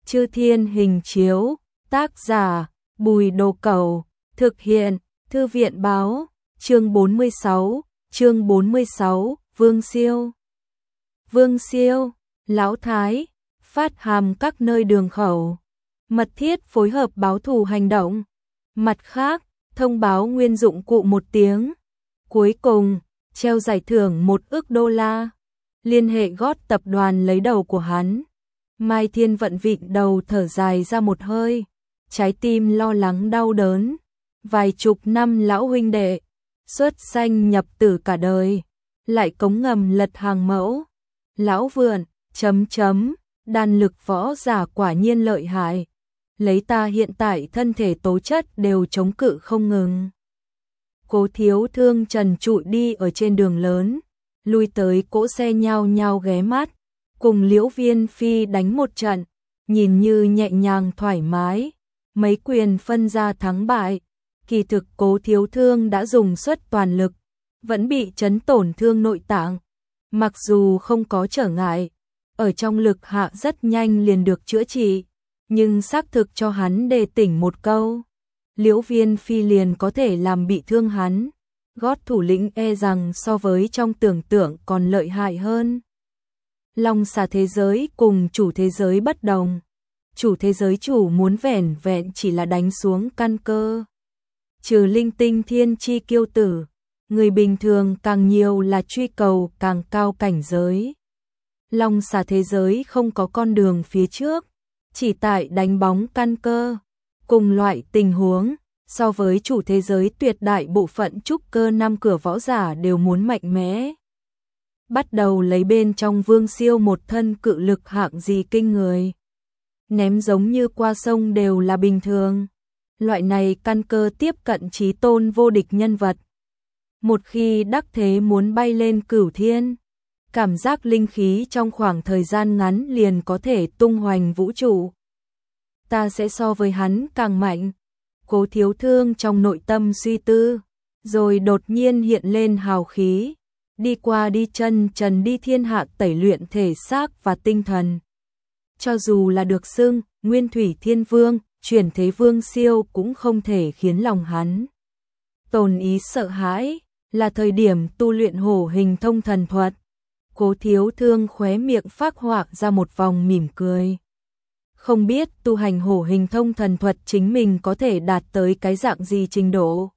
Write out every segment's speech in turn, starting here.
Chư Thiên Hình Chiếu, tác giả Bùi Đồ Cẩu, thực hiện Thư viện Báo, chương 46, Vương Siêu. Vương Siêu, Lão Thái, phát hàm các nơi đường khẩu, mật thiết phối hợp báo thù hành động. Mặt khác, thông báo nguyên dụng cụ một tiếng. Cuối cùng, treo giải thưởng 1 ức đô la. Liên hệ gót tập đoàn lấy đầu của hắn. Mai Thiên Vận vịn đầu thở dài ra một hơi, trái tim lo lắng đau đớn. Vài chục năm lão huynh đệ, xuất sanh nhập tử cả đời, lại cống ngầm lật hàng mẫu. Lão vượn, đan lực võ giả quả nhiên lợi hại. Lấy ta hiện tại thân thể tố chất đều chống cự không ngừng. Cố Thiếu Thương trần trụi đi ở trên đường lớn, lui tới cỗ xe nhao nhao ghé mắt, cùng Liễu Viên Phi đánh một trận, nhìn như nhẹ nhàng thoải mái, mấy quyền phân ra thắng bại. Kỳ thực Cố Thiếu Thương đã dùng suất toàn lực, vẫn bị chấn tổn thương nội tạng. Mặc dù không có trở ngại, ở trong lực hạ rất nhanh liền được chữa trị, nhưng xác thực cho hắn đề tỉnh một câu. Liễu Viên Phi liền có thể làm bị thương hắn. Gót thủ lĩnh e rằng so với trong tưởng tượng còn lợi hại hơn. Long xà thế giới cùng chủ thế giới bất đồng. Chủ thế giới chủ muốn vẻn vẹn chỉ là đánh xuống căn cơ. Trừ linh tinh thiên chi kiêu tử, người bình thường càng nhiều là truy cầu càng cao cảnh giới. Long xà thế giới không có con đường phía trước, chỉ tại đánh bóng căn cơ. Cùng loại tình huống, so với chủ thế giới tuyệt đại bộ phận trúc cơ 5 cửa võ giả đều muốn mạnh mẽ. Bắt đầu lấy bên trong Vương Siêu một thân cự lực hạng gì kinh người. Ném giống như qua sông đều là bình thường. Loại này căn cơ tiếp cận chí tôn vô địch nhân vật. Một khi đắc thế muốn bay lên cửu thiên, cảm giác linh khí trong khoảng thời gian ngắn liền có thể tung hoành vũ trụ. Ta sẽ so với hắn càng mạnh. Cố Thiếu Thương trong nội tâm suy tư, rồi đột nhiên hiện lên hào khí, đi qua đi chân trần đi thiên hạ tẩy luyện thể xác và tinh thần. Cho dù là được xưng Nguyên Thủy Thiên Vương, chuyển thế Vương Siêu cũng không thể khiến lòng hắn tồn ý sợ hãi, là thời điểm tu luyện hổ hình thông thần thuật. Cố Thiếu Thương khóe miệng phác họa ra một vòng mỉm cười. Không biết tu hành hổ hình thông thần thuật chính mình có thể đạt tới cái dạng gì trình độ.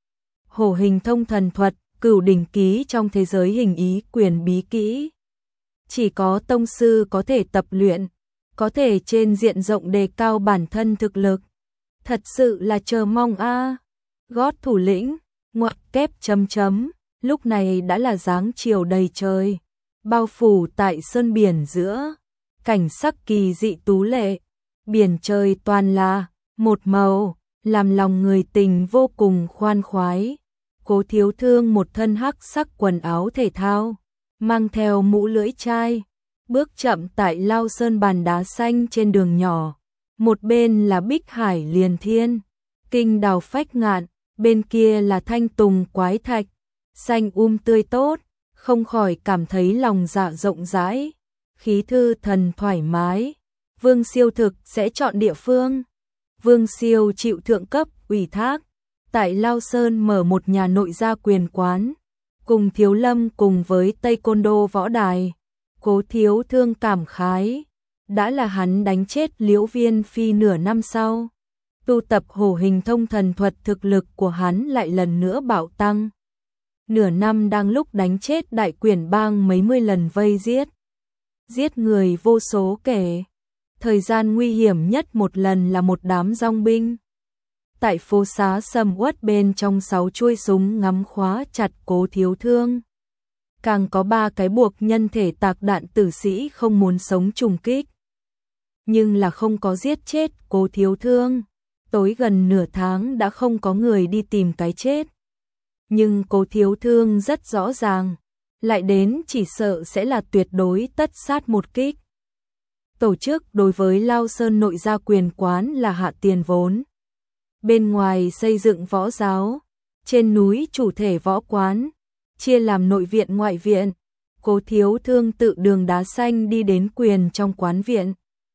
Hổ hình thông thần thuật, cửu đỉnh ký trong thế giới hình ý quyền bí kỹ. Chỉ có tông sư có thể tập luyện, có thể trên diện rộng đề cao bản thân thực lực. Thật sự là chờ mong a. Gót thủ lĩnh, ngoặc kép lúc này đã là dáng chiều đầy trời, bao phủ tại sơn biển giữa. Cảnh sắc kỳ dị tú lệ, biển trời toàn là một màu, làm lòng người tình vô cùng khoan khoái. Cố Thiếu Thương một thân hắc sắc quần áo thể thao, mang theo mũ lưỡi chai, bước chậm tại lao sơn bàn đá xanh trên đường nhỏ. Một bên là Bích Hải Liền Thiên, Kinh Đào Phách Ngạn, bên kia là Thanh Tùng Quái Thạch, xanh tươi tốt, không khỏi cảm thấy lòng dạ rộng rãi. Khí thư thần thoải mái. Vương Siêu thực sẽ chọn địa phương. Vương Siêu chịu thượng cấp ủy thác, tại Lao Sơn mở một nhà nội gia quyền quán, cùng Thiếu Lâm cùng với Tây Côn Đô võ đài. Cố Thiếu Thương cảm khái, đã là hắn đánh chết Liễu Viên Phi nửa năm sau. Tu tập hổ hình thông thần thuật, thực lực của hắn lại lần nữa bạo tăng. Nửa năm đang lúc đánh chết đại quyển bang mấy mươi lần vây giết người vô số kể. Thời gian nguy hiểm nhất một lần là một đám dong binh. Tại phố xá sầm uất bên trong 6 chuôi súng ngắm khóa chặt Cố Thiếu Thương. Càng có 3 cái buộc nhân thể tạc đạn tử sĩ không muốn sống trùng kích. Nhưng là không có giết chết Cố Thiếu Thương. Tối gần nửa tháng đã không có người đi tìm cái chết. Nhưng Cố Thiếu Thương rất rõ ràng, lại đến chỉ sợ sẽ là tuyệt đối tất sát một kích. Tổ chức đối với Lao Sơn nội gia quyền quán là hạ tiền vốn. Bên ngoài xây dựng võ giáo, trên núi chủ thể võ quán, chia làm nội viện ngoại viện. Cố Thiếu Thương tự đường đá xanh đi đến quyền trong quán viện.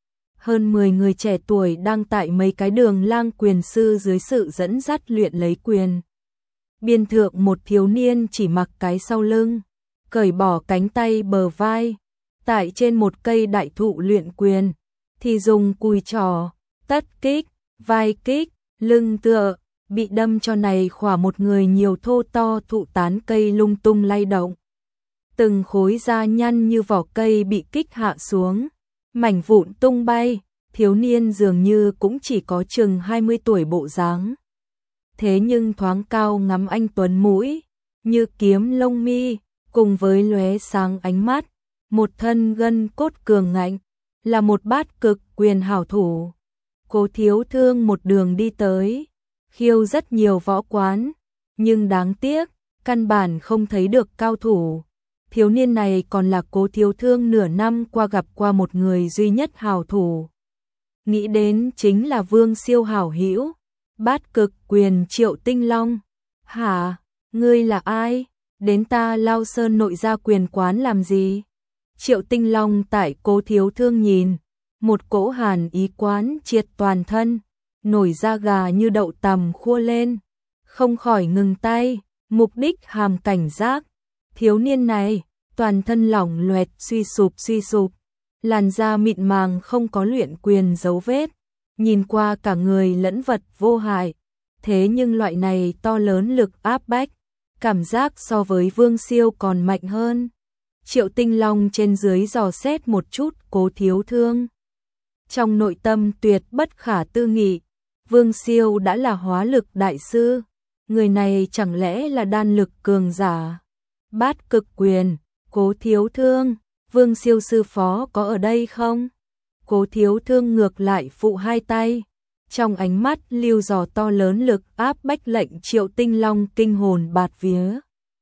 hơn 10 người trẻ tuổi đang tại mấy cái đường lang quyền sư dưới sự dẫn dắt luyện lấy quyền. Biên thượng một thiếu niên chỉ mặc cái sau lưng, cởi bỏ cánh tay bờ vai, tại trên một cây đại thụ luyện quyền, thì dùng cùi trỏ, tất kích, vai kích, lưng tựa, bị đâm cho này khỏa một người nhiều thô to thụ tán cây lung tung lay động. Từng khối da nhăn như vỏ cây bị kích hạ xuống, mảnh vụn tung bay, thiếu niên dường như cũng chỉ có chừng 20 tuổi bộ dáng. Thế nhưng thoáng cao ngắm anh tuấn mũi, như kiếm lông mi, cùng với lóe sáng ánh mắt, một thân gân cốt cường ngạnh, là một bát cực quyền hảo thủ. Cố Thiếu Thương một đường đi tới, khiêu rất nhiều võ quán, nhưng đáng tiếc, căn bản không thấy được cao thủ. Thiếu niên này còn là Cố Thiếu Thương nửa năm qua gặp qua một người duy nhất hảo thủ. Nghĩ đến chính là Vương Siêu hảo hữu, bát cực quyền Triệu Tinh Long. Hả, ngươi là ai? Đến ta Lao Sơn nội gia quyền quán làm gì? Triệu Tinh Long tại Cố Thiếu Thương nhìn, một cỗ hàn ý quán triệt toàn thân, nổi da gà như đậu tằm khua lên, không khỏi ngừng tay, mục đích hàm cảnh giác. Thiếu niên này, toàn thân lỏng loẹt suy sụp, làn da mịn màng không có luyện quyền dấu vết, nhìn qua cả người lẫn vật vô hại, thế nhưng loại này to lớn lực áp bách, cảm giác so với Vương Siêu còn mạnh hơn. Triệu Tinh Long trên dưới dò xét một chút Cố Thiếu Thương. Trong nội tâm tuyệt bất khả tư nghị, Vương Siêu đã là hóa lực đại sư, người này chẳng lẽ là đan lực cường giả. Bát cực quyền, Cố Thiếu Thương, Vương Siêu sư phó có ở đây không? Cố Thiếu Thương ngược lại phụ hai tay, trong ánh mắt lưu dò to lớn lực áp bách lệnh Triệu Tinh Long kinh hồn bạt vía.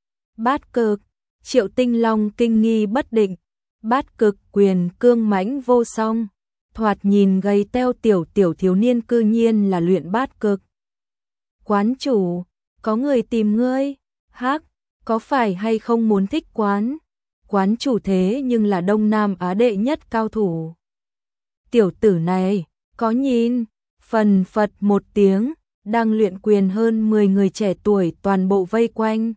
Bát cực, Triệu Tinh Long kinh nghi bất định, bát cực quyền cương mãnh vô song, thoạt nhìn gầy teo tiểu thiếu niên cư nhiên là luyện bát cực. Quán chủ, có người tìm ngươi, hắc, có phải hay không muốn thích quán? Quán chủ thế nhưng là Đông Nam Á đệ nhất cao thủ. Tiểu tử này, có nhìn, phần phật một tiếng, đang luyện quyền hơn 10 người trẻ tuổi toàn bộ vây quanh.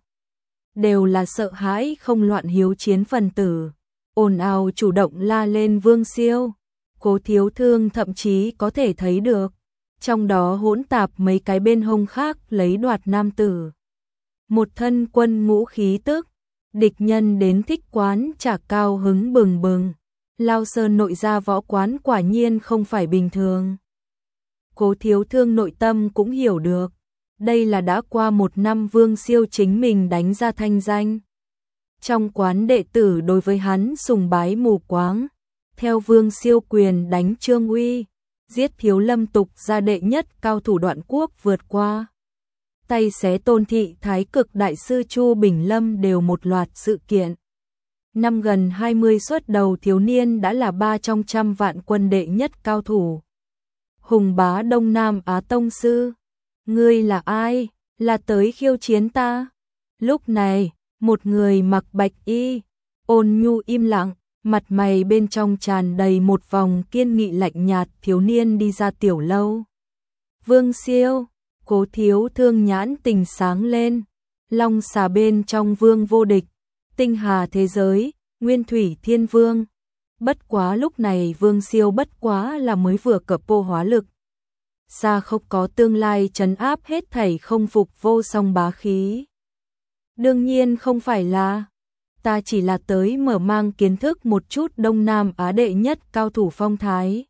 Đều là sợ hãi không loạn hiếu chiến phần tử, ồn ào chủ động la lên Vương Siêu. Cố Thiếu Thương thậm chí có thể thấy được, trong đó hỗn tạp mấy cái bên hông khác lấy đoạt nam tử. Một thân quân ngũ khí tức, địch nhân đến thích quán chả cao hứng bừng bừng. Lao Sơn nội gia võ quán quả nhiên không phải bình thường. Cố Thiếu Thương nội tâm cũng hiểu được, đây là đã qua một năm Vương Siêu chính mình đánh ra thanh danh. Trong quán đệ tử đối với hắn sùng bái mù quáng, theo Vương Siêu quyền đánh Trương Uy, giết Thiếu Lâm tục ra đệ nhất cao thủ Đoạn Quốc vượt qua. Tay xé Tôn Thị Thái Cực đại sư Chu Bình Lâm đều một loạt sự kiện. Năm gần 20 xuất đầu thiếu niên đã là 3 trong trăm vạn quân đệ nhất cao thủ. Hùng bá Đông Nam Á tông sư, ngươi là ai, là tới khiêu chiến ta? Lúc này, một người mặc bạch y, ôn nhu im lặng, mặt mày bên trong tràn đầy một vòng kiên nghị lạnh nhạt thiếu niên đi ra tiểu lâu. Vương Siêu, Cố Thiếu Thương nhãn tình sáng lên, long xà bên trong vương vô địch, tinh hà thế giới, nguyên thủy thiên vương. Bất quá lúc này Vương Siêu bất quá là mới vừa cập vô hóa lực. Xa không có tương lai trấn áp hết thảy không phục vô song bá khí. Đương nhiên không phải là, ta chỉ là tới mở mang kiến thức một chút Đông Nam Á đệ nhất cao thủ phong thái.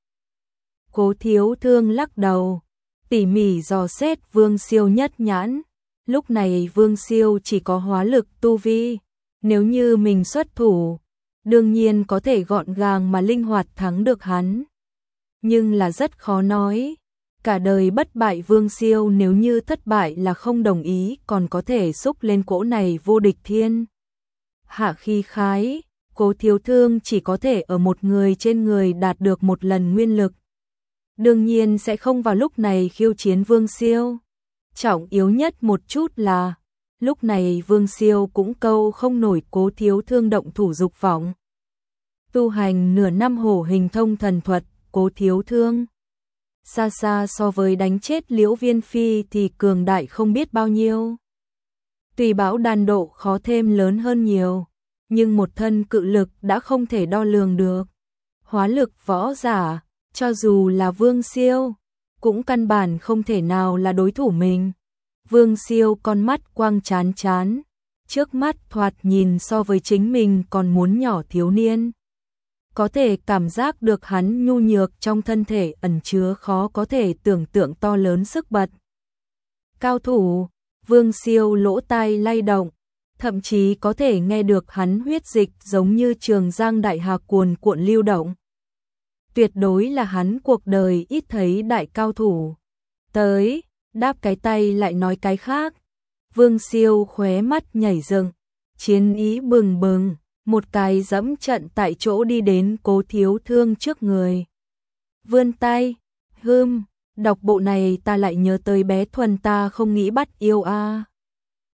Cố Thiếu Thương lắc đầu, tỉ mỉ dò xét Vương Siêu nhất nhãn. Lúc này Vương Siêu chỉ có hóa lực tu vi, nếu như mình xuất thủ, đương nhiên có thể gọn gàng mà linh hoạt thắng được hắn. Nhưng là rất khó nói, cả đời bất bại Vương Siêu nếu như thất bại là không đồng ý còn có thể xúc lên cỗ này vô địch thiên. Hạ khi khái, Cố Thiếu Thương chỉ có thể ở một người trên người đạt được một lần nguyên lực. Đương nhiên sẽ không vào lúc này khiêu chiến Vương Siêu. Trọng yếu nhất một chút là, lúc này Vương Siêu cũng câu không nổi Cố Thiếu Thương động thủ dục vọng. Tu hành nửa năm hổ hình thông thần thuật, Cố Thiếu Thương. Xa xa so với đánh chết Liễu Viên Phi thì cường đại không biết bao nhiêu. Tùy bão đàn độ khó thêm lớn hơn nhiều, nhưng một thân cự lực đã không thể đo lường được. Hóa lực võ giả, cho dù là Vương Siêu, cũng căn bản không thể nào là đối thủ mình. Vương Siêu con mắt quang chán chán, trước mắt thoạt nhìn so với chính mình còn muốn nhỏ thiếu niên. Có thể cảm giác được hắn nhu nhược trong thân thể ẩn chứa khó có thể tưởng tượng to lớn sức bật. Cao thủ, Vương Siêu lỗ tai lay động, thậm chí có thể nghe được hắn huyết dịch giống như trường giang đại hà cuồn cuộn lưu động. Tuyệt đối là hắn cuộc đời ít thấy đại cao thủ. Tới, đáp cái tay lại nói cái khác. Vương Siêu khóe mắt nhảy dựng, chiến ý bừng bừng, một cái dẫm trận tại chỗ đi đến Cố Thiếu Thương trước người. Vươn tay, đọc bộ này ta lại nhớ tới bé Thuần ta không nghĩ bắt yêu a.